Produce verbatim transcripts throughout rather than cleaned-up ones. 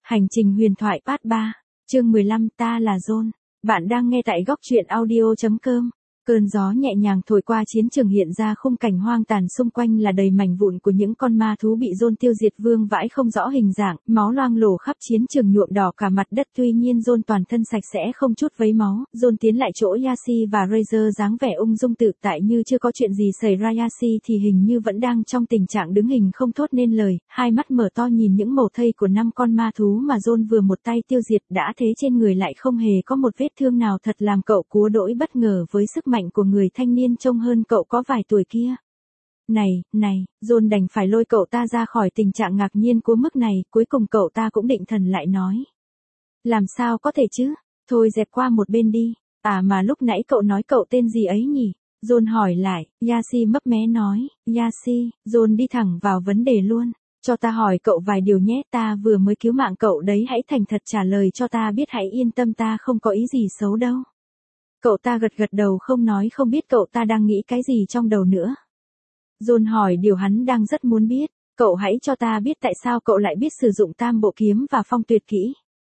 Hành trình huyền thoại part ba, chương mười lăm, ta là John. Bạn đang nghe tại góc truyện audio chấm com. Cơn gió nhẹ nhàng thổi qua chiến trường, hiện ra khung cảnh hoang tàn, xung quanh là đầy mảnh vụn của những con ma thú bị John tiêu diệt vương vãi không rõ hình dạng, máu loang lổ khắp chiến trường nhuộm đỏ cả mặt đất. Tuy nhiên John toàn thân sạch sẽ không chút vấy máu. John tiến lại chỗ Yasi và Razor, dáng vẻ ung dung tự tại như chưa có chuyện gì xảy ra. Yasi thì hình như vẫn đang trong tình trạng đứng hình không thốt nên lời, hai mắt mở to nhìn những mẩu thây của năm con ma thú mà John vừa một tay tiêu diệt, đã thế trên người lại không hề có một vết thương nào, thật làm cậu cúa đỗi bất ngờ với sức mạnh của người thanh niên trông hơn cậu có vài tuổi kia. Này, này, John đành phải lôi cậu ta ra khỏi tình trạng ngạc nhiên của mức này, cuối cùng cậu ta cũng định thần lại nói. Làm sao có thể chứ, thôi dẹp qua một bên đi, à mà lúc nãy cậu nói cậu tên gì ấy nhỉ? John hỏi lại, Yasi mấp mé nói, Yasi, John đi thẳng vào vấn đề luôn, cho ta hỏi cậu vài điều nhé, ta vừa mới cứu mạng cậu đấy, hãy thành thật trả lời cho ta biết, hãy yên tâm, ta không có ý gì xấu đâu. Cậu ta gật gật đầu không nói không biết cậu ta đang nghĩ cái gì trong đầu nữa. John hỏi điều hắn đang rất muốn biết, cậu hãy cho ta biết tại sao cậu lại biết sử dụng tam bộ kiếm và phong tuyệt kỹ.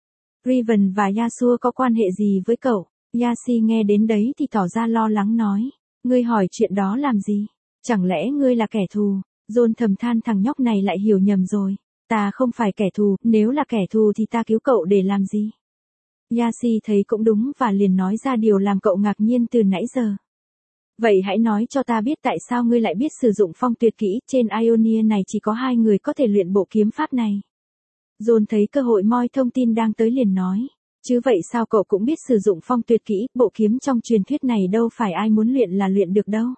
Riven và Yasuo có quan hệ gì với cậu? Yasi nghe đến đấy thì tỏ ra lo lắng nói, ngươi hỏi chuyện đó làm gì? Chẳng lẽ ngươi là kẻ thù? John thầm than, thằng nhóc này lại hiểu nhầm rồi. Ta không phải kẻ thù, nếu là kẻ thù thì ta cứu cậu để làm gì? Yasi thấy cũng đúng và liền nói ra điều làm cậu ngạc nhiên từ nãy giờ. Vậy hãy nói cho ta biết tại sao ngươi lại biết sử dụng phong tuyệt kỹ, trên Ionia này chỉ có hai người có thể luyện bộ kiếm pháp này. John thấy cơ hội moi thông tin đang tới liền nói, chứ vậy sao cậu cũng biết sử dụng phong tuyệt kỹ, bộ kiếm trong truyền thuyết này đâu phải ai muốn luyện là luyện được đâu.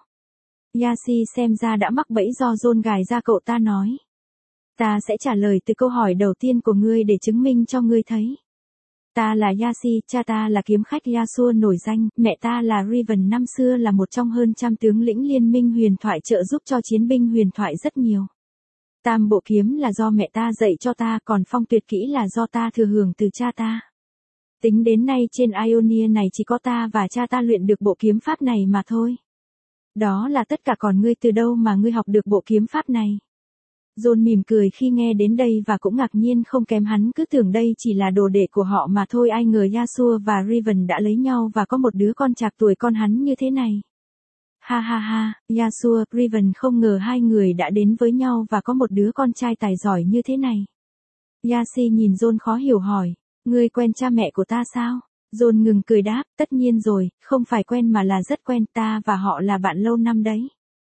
Yasi xem ra đã mắc bẫy do John gài ra, cậu ta nói. Ta sẽ trả lời từ câu hỏi đầu tiên của ngươi để chứng minh cho ngươi thấy. Ta là Yasi, cha ta là kiếm khách Yasuo nổi danh, mẹ ta là Riven, năm xưa là một trong hơn trăm tướng lĩnh liên minh huyền thoại, trợ giúp cho chiến binh huyền thoại rất nhiều. Tam bộ kiếm là do mẹ ta dạy cho ta, còn phong tuyệt kỹ là do ta thừa hưởng từ cha ta. Tính đến nay trên Ionia này chỉ có ta và cha ta luyện được bộ kiếm pháp này mà thôi. Đó là tất cả, còn ngươi từ đâu mà ngươi học được bộ kiếm pháp này? John mỉm cười khi nghe đến đây và cũng ngạc nhiên không kém, hắn cứ tưởng đây chỉ là đồ đệ của họ mà thôi, ai ngờ Yasuo và Riven đã lấy nhau và có một đứa con trạc tuổi con hắn như thế này. Ha ha ha, Yasuo, Riven không ngờ hai người đã đến với nhau và có một đứa con trai tài giỏi như thế này. Yasi nhìn John khó hiểu hỏi, ngươi quen cha mẹ của ta sao? John ngừng cười đáp, tất nhiên rồi, không phải quen mà là rất quen, ta và họ là bạn lâu năm đấy.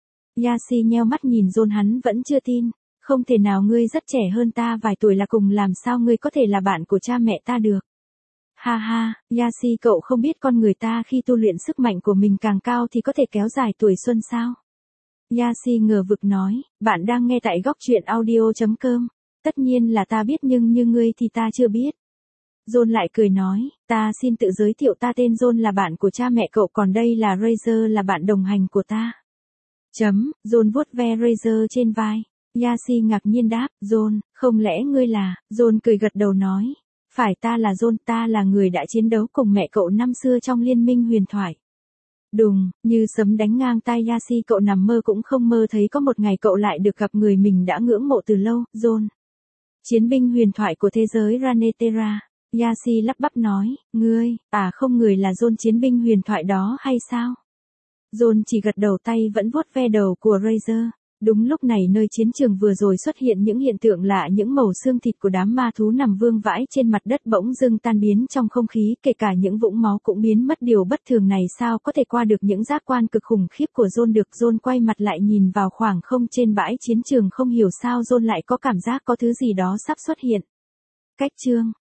Yasi nheo mắt nhìn John, hắn vẫn chưa tin. Không thể nào, ngươi rất trẻ hơn ta vài tuổi là cùng, làm sao ngươi có thể là bạn của cha mẹ ta được? Ha ha, Yasi, cậu không biết con người ta khi tu luyện sức mạnh của mình càng cao thì có thể kéo dài tuổi xuân sao? Yasi ngờ vực nói, bạn đang nghe tại góc truyện audio chấm com. Tất nhiên là ta biết, nhưng như ngươi thì ta chưa biết. John lại cười nói, ta xin tự giới thiệu, ta tên John, là bạn của cha mẹ cậu, còn đây là Razor, là bạn đồng hành của ta. Chấm, John vuốt ve Razor trên vai. Yasi ngạc nhiên đáp, John, không lẽ ngươi là? John cười gật đầu nói, phải, ta là John, ta là người đã chiến đấu cùng mẹ cậu năm xưa trong liên minh huyền thoại. Đùng, như sấm đánh ngang tai Yasi, cậu nằm mơ cũng không mơ thấy có một ngày cậu lại được gặp người mình đã ngưỡng mộ từ lâu, John. Chiến binh huyền thoại của thế giới Runeterra. Yasi lắp bắp nói, ngươi, à không, người là John, chiến binh huyền thoại đó hay sao? John chỉ gật đầu, tay vẫn vuốt ve đầu của Razor. Đúng lúc này nơi chiến trường vừa rồi xuất hiện những hiện tượng lạ, những mẩu xương thịt của đám ma thú nằm vương vãi trên mặt đất bỗng dưng tan biến trong không khí, kể cả những vũng máu cũng biến mất. Điều bất thường này sao có thể qua được những giác quan cực khủng khiếp của John được? John quay mặt lại nhìn vào khoảng không trên bãi chiến trường, không hiểu sao John lại có cảm giác có thứ gì đó sắp xuất hiện. Cách chương